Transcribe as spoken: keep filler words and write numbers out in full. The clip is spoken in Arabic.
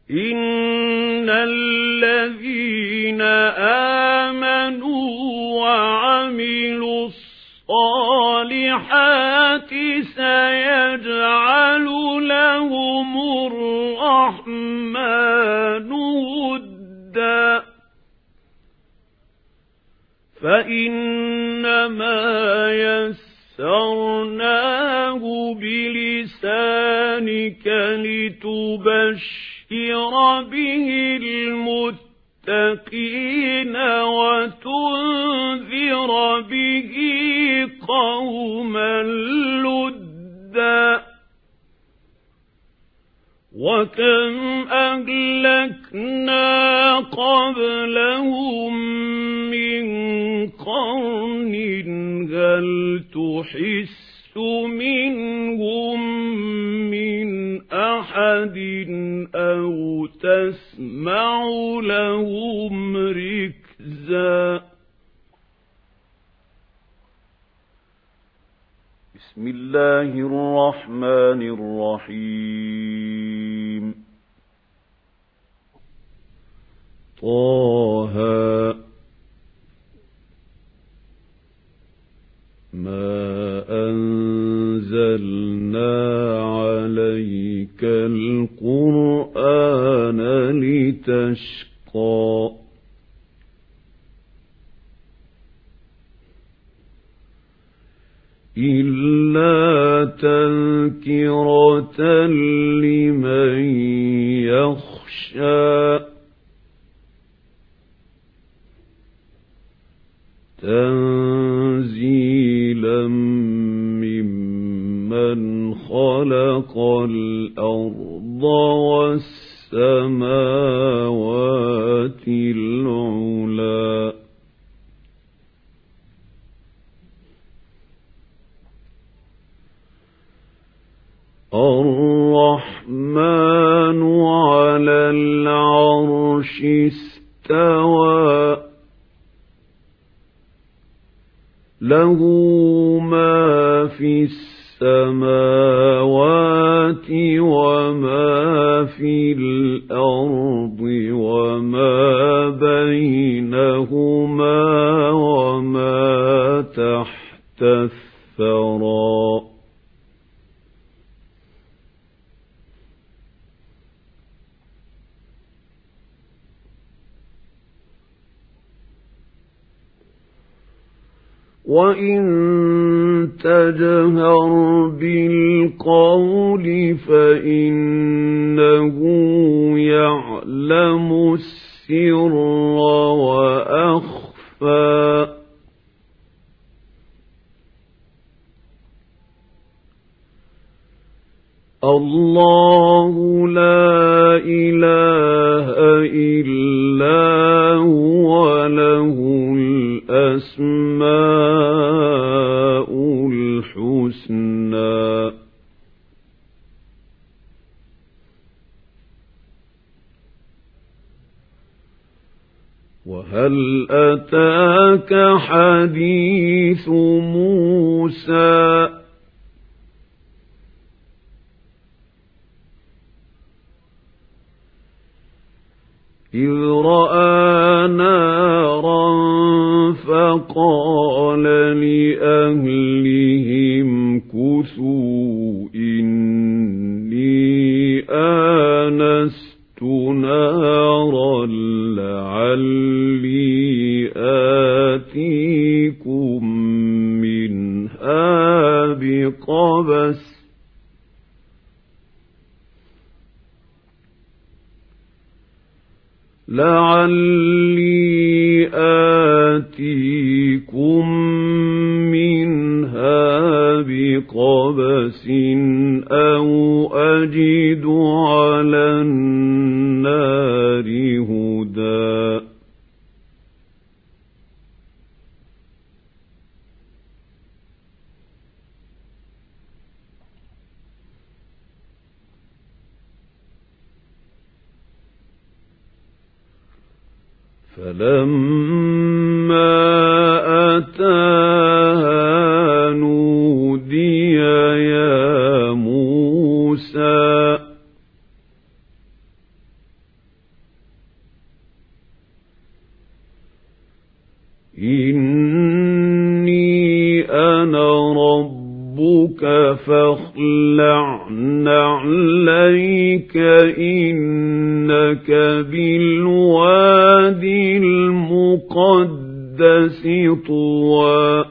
إِنَّ الَّذِينَ آمَنُوا وَعَمِلُوا الصَّالِحَاتِ سَيَجْعَلُ لَهُمُ الرَّحْمَنُ وُدًّا فَإِنَّمَا يَسَّرْنَاهُ بِلِسَانِكَ لِتُبَشِّرَ بِهِ الْمُتَّقِينَ وَتُنذِرَ بِهِ قَوْمًا لُدًّا وَكَمْ أَهْلَكْنَا قَبْلَهُمْ مِنْ قَرْنٍ هَلْ تُحِسُّ مِنْهُمْ مِنْ أَحَدٍ أَوْ تَسْمَعُ لَهُمْ رِكْزًا. بسم الله الرحمن الرحيم. طه ما أنزلنا عليك القرآن لتشقى إلا تذكرة لمن يخشى تنزيلا ممن خلق الأرض والسماوات العلى الرحمن على العرش استوى له ما في السماوات وما في الأرض وما بينهما وما تحت الثرى وَإِن تَجْهَرْ بِالْقَوْلِ فَإِنَّهُ يَعْلَمُ السِّرَّ وَأَخْفَى الله لا إله إلا هو له الأسماء الحسنى وهل أتاك حديث موسى إذ رأى نارا فقال لأهلهم كثوا إني آنست نارا لعلي آتيكم منها بقبس لعلي آتيكم منها بقبس أو أجد على النار هدى فلما أتاها نودي يا موسى إني أنا ربك فاخلع نعليك إنك بالوادي المقدس طوى